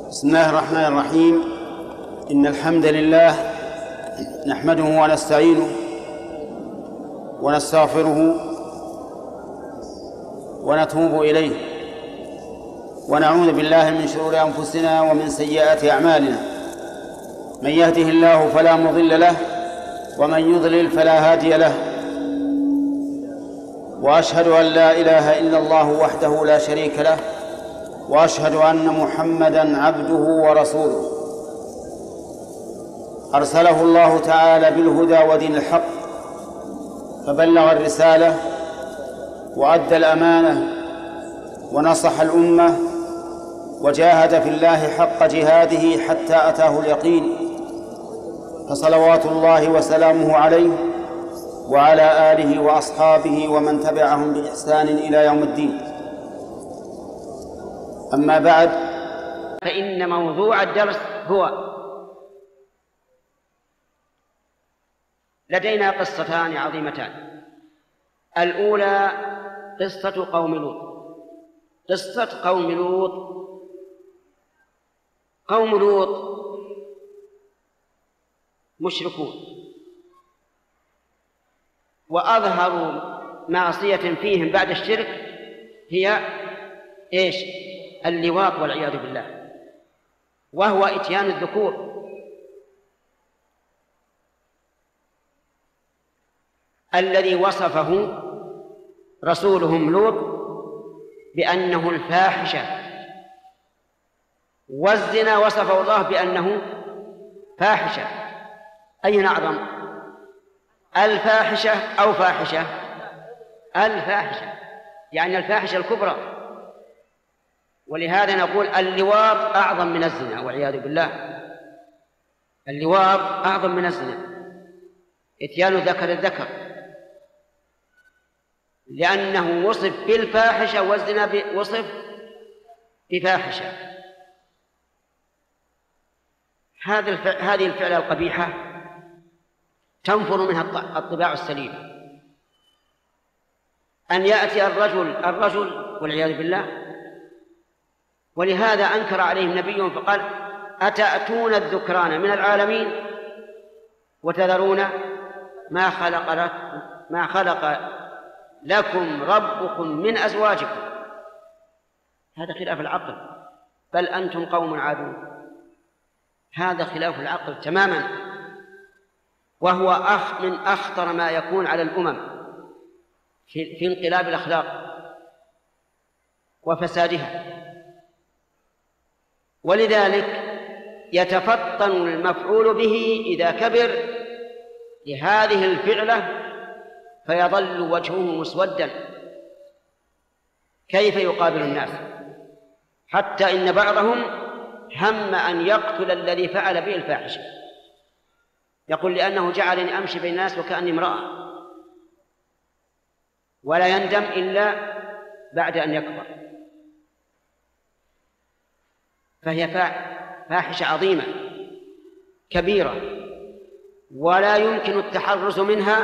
بسم الله الرحمن الرحيم. إن الحمد لله نحمده ونستعينه ونستغفره ونتوب إليه ونعوذ بالله من شرور أنفسنا ومن سيئات أعمالنا. من يهده الله فلا مضل له ومن يضلل فلا هادي له، وأشهد أن لا إله إلا الله وحده لا شريك له، وأشهد أن محمدًا عبده ورسوله أرسله الله تعالى بالهدى ودين الحق، فبلغ الرسالة وأدى الأمانة ونصح الأمة وجاهد في الله حق جهاده حتى أتاه اليقين، فصلوات الله وسلامه عليه وعلى آله وأصحابه ومن تبعهم بإحسان إلى يوم الدين. أما بعد، فإن موضوع الدرس هو: لدينا قصتان عظيمتان. الأولى قصة قوم لوط. قصة قوم لوط. قوم لوط مشركون، وأظهروا معصية فيهم بعد الشرك هي إيش؟ اللواط والعياذ بالله، وهو إتيان الذكور. الذي وصفه رسولهم لوط بأنه الفاحشة، والزنا وصفه الله بأنه فاحشة. أين أعظم، الفاحشة أو فاحشة؟ الفاحشة، يعني الفاحشة الكبرى. ولهذا نقول اللواط أعظم من الزنا والعياذ بالله. اللواط أعظم من الزنا، إتيان ذكر الذكر، لأنه وصف بالفاحشة والزنا وصف بفاحشة. هذه الفعلة القبيحة تنفر منها الطباع السليمة. أن يأتي الرجل والعياذ بالله. ولهذا أنكر عليهم نبيهم فقال: أتأتون الذكران من العالمين وتذرون ما خلق لكم ربكم من أزواجكم. هذا خلاف العقل، بل أنتم قوم عادون. هذا خلاف العقل تماما، وهو من أخطر ما يكون على الأمم في انقلاب الأخلاق وفسادها. ولذلك يتفطن المفعول به إذا كبر لهذه الفعلة فيظل وجهه مسوداً. كيف يقابل الناس؟ حتى إن بعضهم هم أن يقتل الذي فعل به الفاحشة، يقول: لأنه جعلني أمشي بين الناس وكأني امرأة، ولا يندم إلا بعد أن يكبر. فهي فاحشة عظيمة كبيرة، ولا يمكن التحرز منها،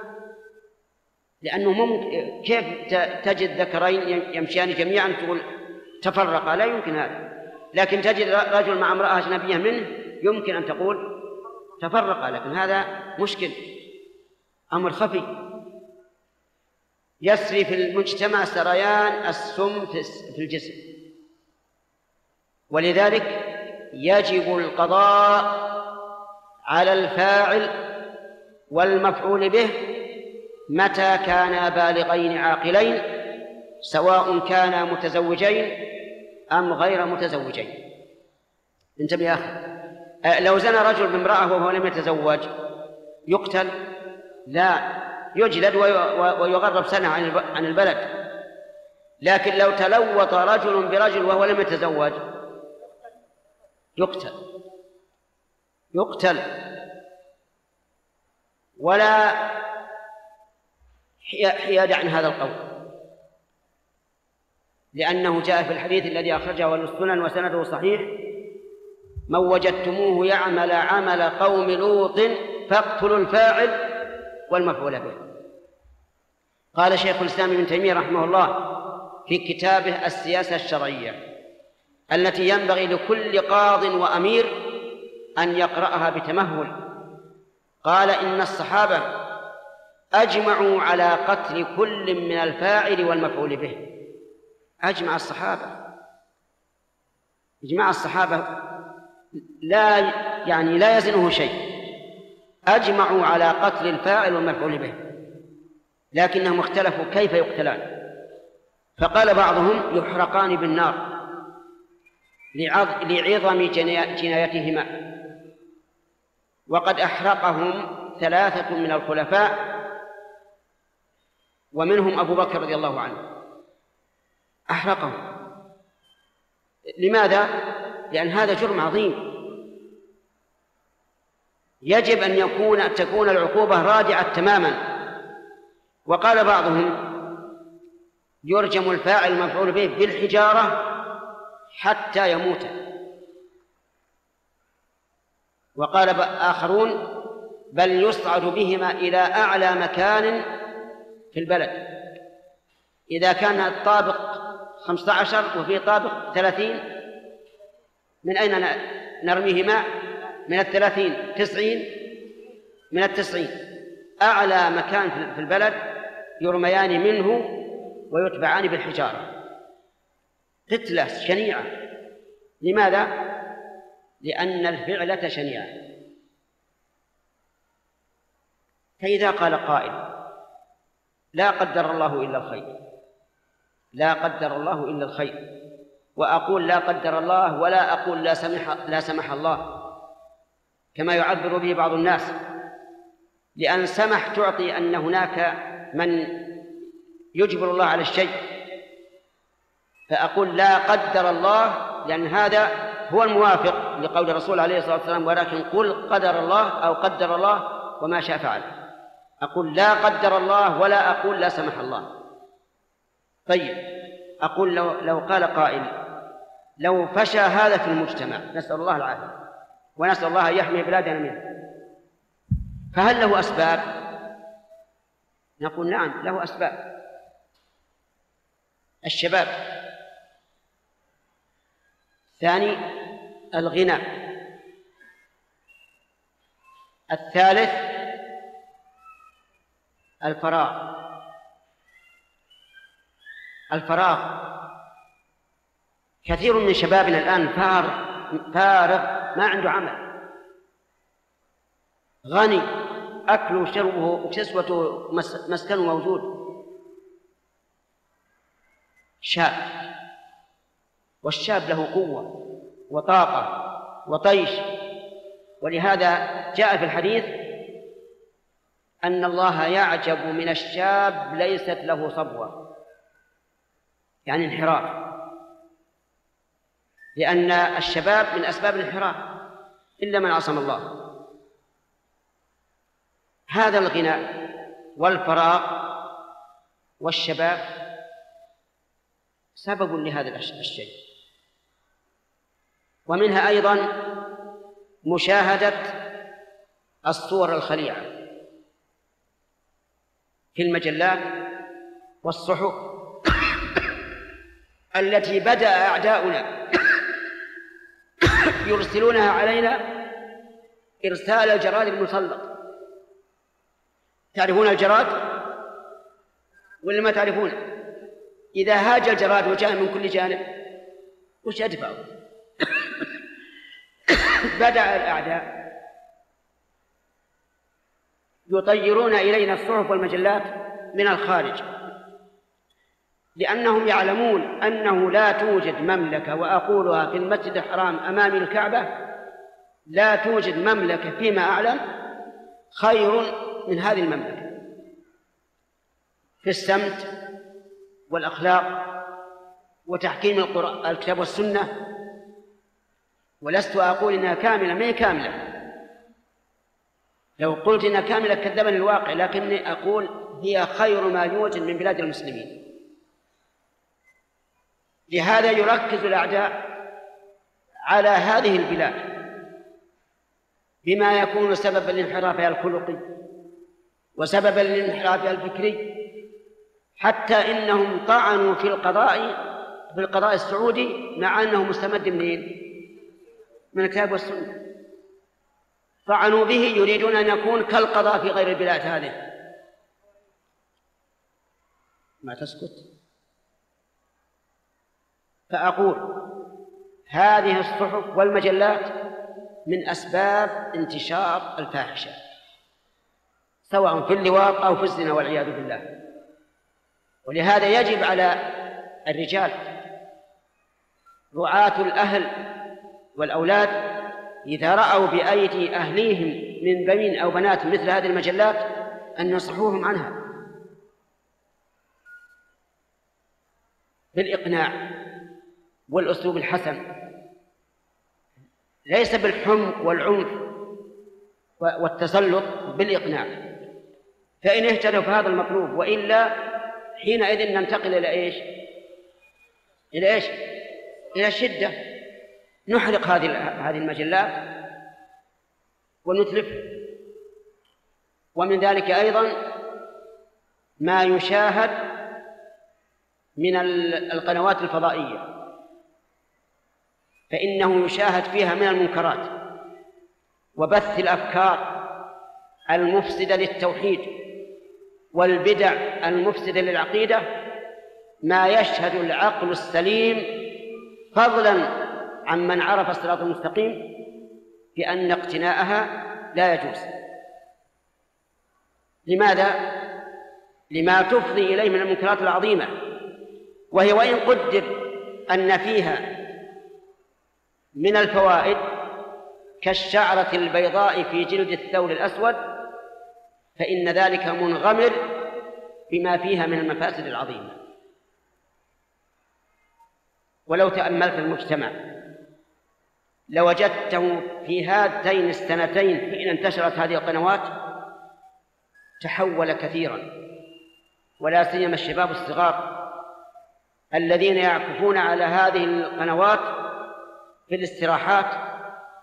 لأنه ممكن كيف تجد ذكرين يمشيان جميعا تقول تفرقا؟ لا يمكن هذا. لكن تجد رجل مع امرأة أجنبية منه يمكن أن تقول تفرقا، لكن هذا مشكل، أمر خفي يسري في المجتمع سريان السم في الجسم. ولذلك يجب القضاء على الفاعل والمفعول به متى كانا بالغين عاقلين، سواء كانا متزوجين أم غير متزوجين. انتبه يا أخي، لو زنى رجل بامرأة وهو لم يتزوج يقتل؟ لا، يجلد ويغرب سنة عن البلد. لكن لو تلوط رجل برجل وهو لم يتزوج يقتل ولا حياد عن هذا القول، لأنه جاء في الحديث الذي أخرجه السنن وسنده صحيح: من وجدتموه يعمل عمل قوم لوط فاقتلوا الفاعل والمفعول به. قال شيخ الإسلام ابن تيمية رحمه الله في كتابه السياسة الشرعية: التي ينبغي لكل قاض وأمير أن يقرأها بتمهل. قال إن الصحابة أجمعوا على قتل كل من الفاعل والمفعول به. أجمع الصحابة، إجماع الصحابة لا يزنه شيء. أجمعوا على قتل الفاعل والمفعول به، لكنهم اختلفوا كيف يقتلان. فقال بعضهم يحرقان بالنار لعظم جنايتهما، وقد أحرقهم 3 من الخلفاء ومنهم أبو بكر رضي الله عنه، أحرقهم. لماذا؟ لأن هذا جرم عظيم، يجب أن تكون العقوبة رادعة تماما. وقال بعضهم يرجم الفاعل المفعول به بالحجارة حتى يموت. وقال آخرون بل يصعد بهما إلى أعلى مكان في البلد. إذا كان الطابق 15 وفي طابق 30، من أين نرميهما؟ من 30 90، من 90 أعلى مكان في البلد يرميان منه ويتبعان بالحجارة. قتلة شنيعة. لماذا؟ لأن الفعلة شنيعة. فإذا قال قائل لا قدر الله إلا الخير، لا قدر الله إلا الخير، وأقول لا قدر الله ولا أقول لا سمح الله كما يعبر به بعض الناس، لأن سمح تعطي أن هناك من يجبر الله على الشيء، فأقول لا قدر الله لأن هذا هو الموافق لقول الرسول عليه الصلاة والسلام ولكن قل قدر الله أو قدر الله وما شاء فعل. أقول لا قدر الله ولا أقول لا سمح الله. طيب أقول لو قال قائل لو فشى هذا في المجتمع، نسأل الله العافية ونسأل الله أن يحمي بلادنا منه، فهل له أسباب؟ نقول نعم له أسباب. الشباب. ثاني الغنى. الثالث الفراغ. كثير من شبابنا الآن فارغ ما عنده عمل، غني، أكله وشربه وكسوته مسكنه موجود، شاب، والشاب له قوة وطاقة وطيش. ولهذا جاء في الحديث أن الله يعجب من الشاب ليست له صبوة، يعني انحراف، لأن الشباب من أسباب الانحراف إلا من عصم الله. هذا الغنى والفراغ والشباب سبب لهذا الشيء. ومنها أيضا مشاهدة الصور الخليعة في المجلات والصحف التي بدأ أعداؤنا يرسلونها علينا إرسال الجراد المسلط. تعرفون الجراد ولا ما تعرفون؟ إذا هاج الجراد وجاء من كل جانب وش يدفعه؟ بدأ الأعداء يطيرون إلينا الصحف والمجلات من الخارج، لأنهم يعلمون أنه لا توجد مملكة، وأقولها في المسجد الحرام أمام الكعبة، لا توجد مملكة فيما أعلم خير من هذه المملكة في السمت والأخلاق وتحكيم الكتاب والسنة. ولست أقول إنها كاملة، ما هي كاملة، لو قلت إنها كاملة كذبني الواقع، لكني أقول هي خير ما يوجد من بلاد المسلمين. لهذا يركز الأعداء على هذه البلاد بما يكون سببا لانحرافها الخلقي وسببا للانحرافها الفكري، حتى إنهم طعنوا في القضاء في القضاء السعودي مع أنه مستمد منين؟ من الكتاب والسنة. طعنوا به يريدون أن يكون كالقضاء في غير البلاد هذه. ما تسكت. فأقول هذه الصحف والمجلات من أسباب انتشار الفاحشة سواء في اللواط أو في الزنا والعياذ بالله. ولهذا يجب على الرجال رعاة الأهل والأولاد إذا رأوا بأيدي أهليهم من بنين أو بنات مثل هذه المجلات أن ينصحوهم عنها بالإقناع والأسلوب الحسن، ليس بالحمق والعنف والتسلط، بالإقناع. فإن اهتدوا فهذا المطلوب، وإلا حينئذ ننتقل إلى إيش؟ إلى الشدة. نحرق هذه المجلات ونتلف. ومن ذلك أيضا ما يشاهد من القنوات الفضائية، فإنه يشاهد فيها من المنكرات وبث الأفكار المفسدة للتوحيد والبدع المفسدة للعقيدة ما يشهد العقل السليم فضلا عن من عرف الصراط المستقيم بأن اقتناءها لا يجوز. لماذا؟ لما تفضي إليه من المنكرات العظيمة، وهي وإن قدر أن فيها من الفوائد كالشعرة البيضاء في جلد الثور الأسود، فإن ذلك منغمر بما فيها من المفاسد العظيمة. ولو تأملت المجتمع لوجدته في هاتين السنتين حين انتشرت هذه القنوات تحول كثيرا، ولا سيما الشباب الصغار الذين يعكفون على هذه القنوات في الاستراحات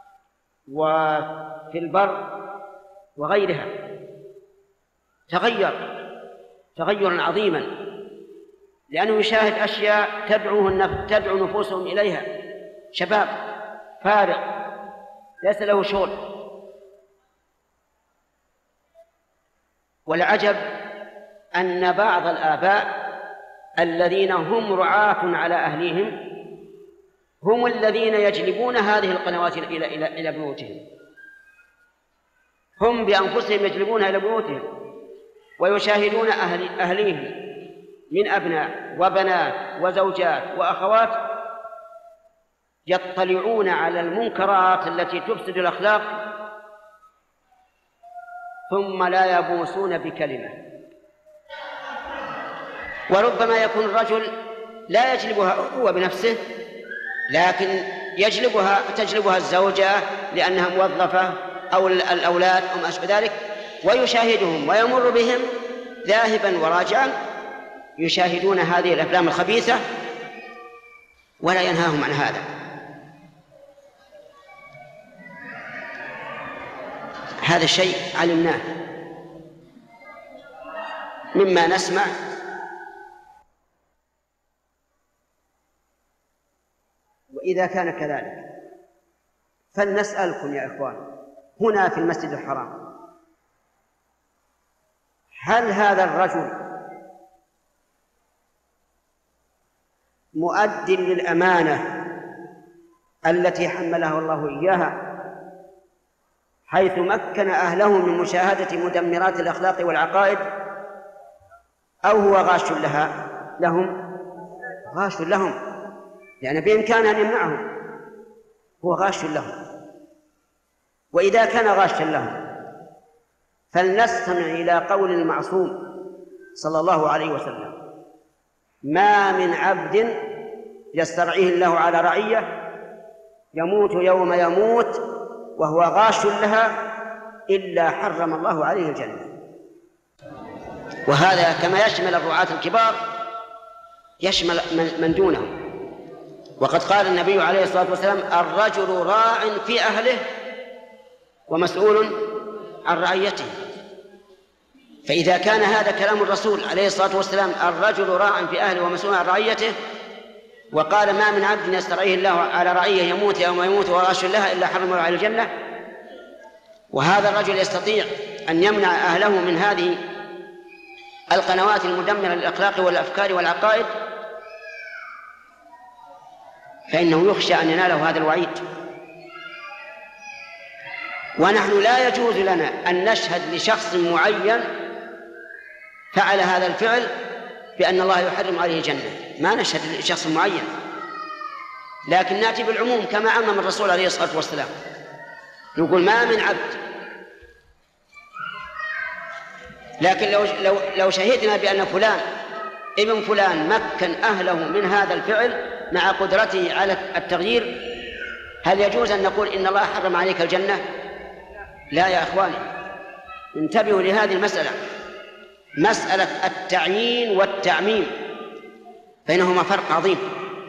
وفي البر وغيرها. تغيرا عظيما، لأنه يشاهد أشياء تدعو نفوسهم إليها. شباب فارغ ليس له شغل. والعجب أن بعض الآباء الذين هم رعاة على أهليهم هم الذين يجلبون هذه القنوات إلى بيوتهم. هم بأنفسهم يجلبونها إلى بيوتهم ويشاهدون أهليهم من أبناء وبنات وزوجات وأخوات يطلعون على المنكرات التي تفسد الأخلاق ثم لا يبوسون بكلمة. وربما يكون الرجل لا يجلبها هو بنفسه، لكن تجلبها الزوجة لأنها موظفة أو الأولاد أو ما أشبه ذلك، ويشاهدهم ويمر بهم ذاهبا وراجعا يشاهدون هذه الأفلام الخبيثة ولا ينهاهم عن هذا. هذا الشيء علمناه مما نسمع. وإذا كان كذلك فلنسألكم يا إخوان هنا في المسجد الحرام، هل هذا الرجل مؤد للأمانة التي حمله الله إياها حيث مكن أهله من مشاهدة مدمرات الأخلاق والعقائد، أو هو غاش لهم؟ غاش لهم، لأن بإمكانه أن يمنعهم. هو غاش لهم. وإذا كان غاشا لهم فلنستمع إلى قول المعصوم صلى الله عليه وسلم: ما من عبد يسترعيه الله على رعية يموت يوم يموت وهو غاش لها إلا حرم الله عليه الجنة. وهذا كما يشمل الرعاة الكبار يشمل من دونهم. وقد قال النبي عليه الصلاة والسلام: الرجل راع في أهله ومسؤول عن رعيته. فإذا كان هذا كلام الرسول عليه الصلاة والسلام: الرجل راع في أهله ومسؤول عن رعيته، وقال ما من عبد يسترعيه الله على رعيه يموت يوم يموت وغاش لها إلا حرم الله على الجنة. وهذا الرجل يستطيع أن يمنع أهله من هذه القنوات المدمرة للأخلاق والأفكار والعقائد، فإنه يخشى أن يناله هذا الوعيد. ونحن لا يجوز لنا أن نشهد لشخص معين فعل هذا الفعل بأن الله يحرم عليه الجنة، ما نشهد لشخص معين، لكن نأتي بالعموم كما عمم الرسول عليه الصلاة والسلام، نقول ما من عبد. لكن لو شهدنا بأن فلان ابن فلان مكن أهله من هذا الفعل مع قدرته على التغيير، هل يجوز أن نقول إن الله حرم عليك الجنة؟ لا يا أخواني، انتبهوا لهذه المسألة، مسألة التعيين والتعميم بينهما فرق عظيم.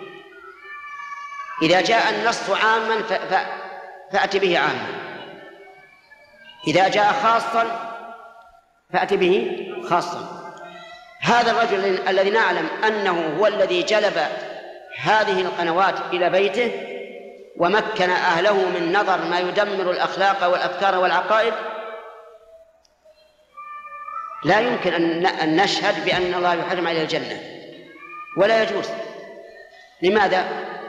إذا جاء النص عاما فأت به عاما، إذا جاء خاصا فأت به خاصا. هذا الرجل الذي نعلم أنه هو الذي جلب هذه القنوات إلى بيته ومكن أهله من نظر ما يدمر الأخلاق والأفكار والعقائد، لا يمكن أن نشهد بأن الله يحرم عليه الجنة، ولا يجوز. لماذا؟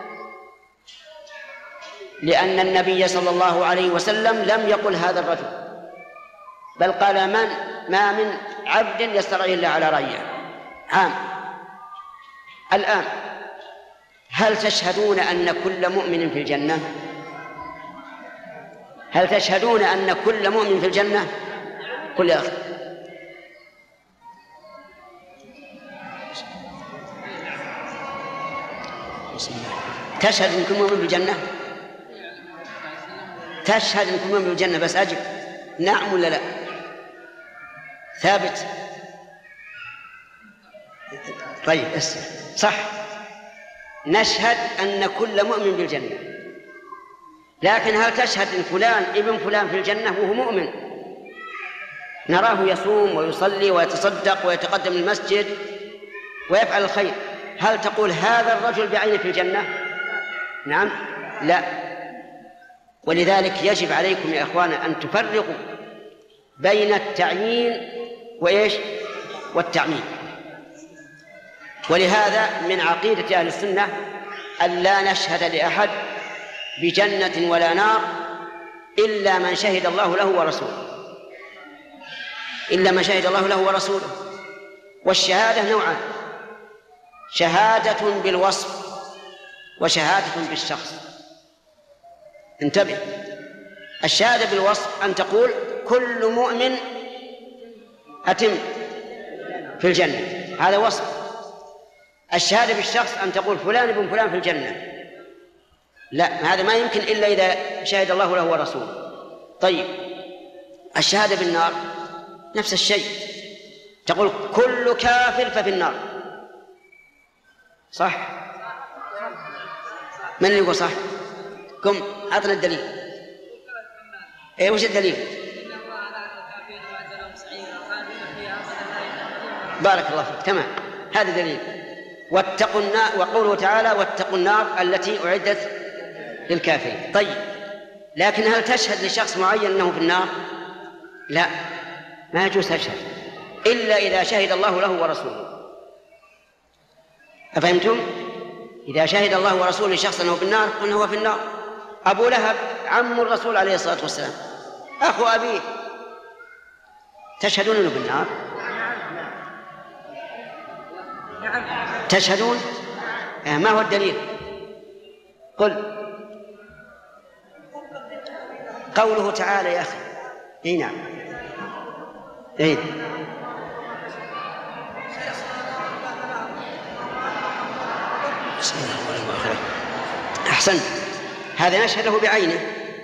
لأن النبي صلى الله عليه وسلم لم يقل هذا الرجل، بل قال ما من عبد يسترعيه الله على رعيه عام. الآن هل تشهدون أن كل مؤمن في الجنة؟ هل تشهدون أن كل مؤمن في الجنة؟ كل أخ تشهد أن كل مؤمن في الجنة؟ تشهد أن كل مؤمن في الجنة؟ بس أجب نعم ولا لا؟ ثابت؟ طيب صح، نشهد أن كل مؤمن بالجنة، لكن هل تشهد أن فلان ابن فلان في الجنة وهو مؤمن؟ نراه يصوم ويصلي ويتصدق ويتقدم للمسجد ويفعل الخير، هل تقول هذا الرجل بعينه في الجنة؟ نعم؟ لا. ولذلك يجب عليكم يا أخوانا أن تفرقوا بين التعيين وإيش؟ والتعميم. ولهذا من عقيدة أهل السنة أن لا نشهد لأحد بجنة ولا نار إلا من شهد الله له ورسوله، إلا من شهد الله له ورسوله. والشهادة نوعان: شهادة بالوصف وشهادة بالشخص. انتبه، الشهادة بالوصف أن تقول كل مؤمن أتم في الجنة، هذا وصف. الشهادة بالشخص أن تقول فلان ابن فلان في الجنة، لا، هذا ما يمكن إلا إذا شهد الله له ورسوله. طيب الشهادة بالنار نفس الشيء، تقول كل كافر ففي النار، صح؟ من اللي يقول صح؟ قم أعطنا الدليل. إيه وش الدليل؟ بارك الله فيك، تمام، هذا دليل. واتقوا النار، وقوله تعالى واتقوا النار التي أعدت للكافرين. طيب لكن هل تشهد لشخص معين أنه في النار؟ لا، ما يجوز تشهد إلا إذا شهد الله له ورسوله. أفهمتم؟ إذا شهد الله ورسوله لشخص أنه في النار قلنا هو في النار. أبو لهب عم الرسول عليه الصلاة والسلام، أخو أبيه، تشهدون أنه في النار؟ تشهدون؟ ما هو الدليل؟ قل. قوله تعالى يا أخي. إيه نعم، إيه أحسنت، هذا نشهد له بعينه،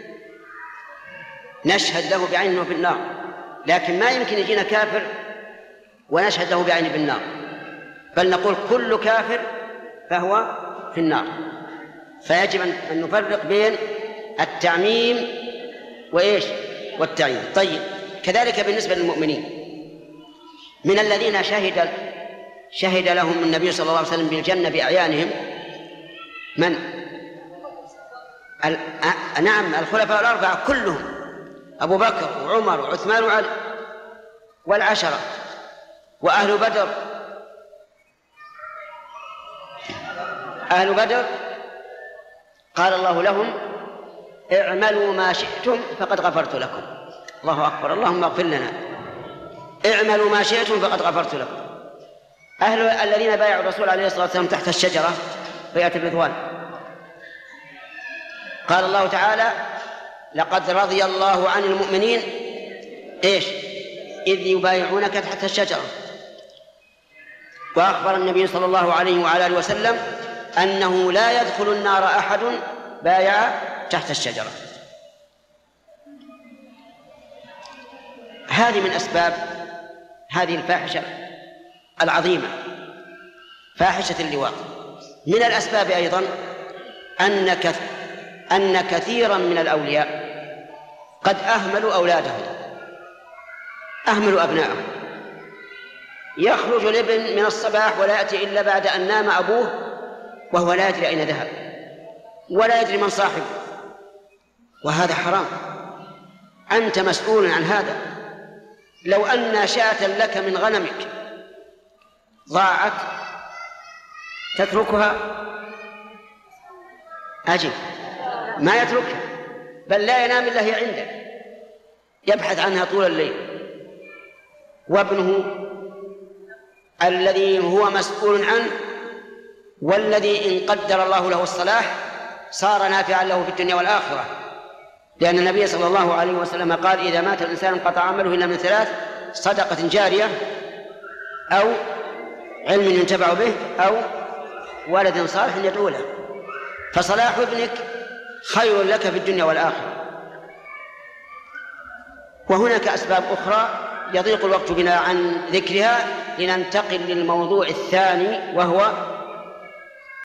نشهد له بعينه في النار، لكن ما يمكن يجينا كافر ونشهد له بعينه بالنار، بل نقول كل كافر فهو في النار. فيجب أن نفرق بين التعميم وإيش؟ والتعيين. طيب كذلك بالنسبة للمؤمنين، من الذين شهد لهم النبي صلى الله عليه وسلم بالجنة بأعيانهم من؟ نعم، الخلفاء الأربعة كلهم، أبو بكر وعمر وعثمان وعلي والعشرة وأهل بدر. أهل بدر قال الله لهم اعملوا ما شئتم فقد غفرت لكم. الله أكبر، اللهم اغفر لنا. اعملوا ما شئتم فقد غفرت لكم. أهل الذين بايعوا الرسول عليه الصلاة والسلام تحت الشجرة بيعة الرضوان، قال الله تعالى لقد رضي الله عن المؤمنين إيش؟ إذ يبايعونك تحت الشجرة. وأخبر النبي صلى الله عليه وعلى آله وسلم أنه لا يدخل النار أحد بايع تحت الشجرة. هذه من أسباب هذه الفاحشة العظيمة، فاحشة اللواط. من الأسباب أيضا أن كثيرا من الأولياء قد أهملوا أولادهم، أهملوا أبنائهم. يخرج الابن من الصباح ولا يأتي إلا بعد أن نام أبوه وهو لا يدري أين ذهب ولا يدري من صاحبه، وهذا حرام. أنت مسؤول عن هذا. لو أن شاة لك من غنمك ضاعت تتركها؟ أجل، ما يتركها، بل لا ينام إلا هي عنده، يبحث عنها طول الليل. وابنه الذي هو مسؤول عنه والذي إن قدر الله له الصلاح صار نافعا له في الدنيا والآخرة، لأن النبي صلى الله عليه وسلم قال إذا مات الإنسان انقطع عمله إلا من ثلاث: صدقة جارية، أو علم ينتفع به، أو ولد صالح يدعو له. فصلاح ابنك خير لك في الدنيا والآخرة. وهناك أسباب أخرى يضيق الوقت بنا عن ذكرها، لننتقل للموضوع الثاني وهو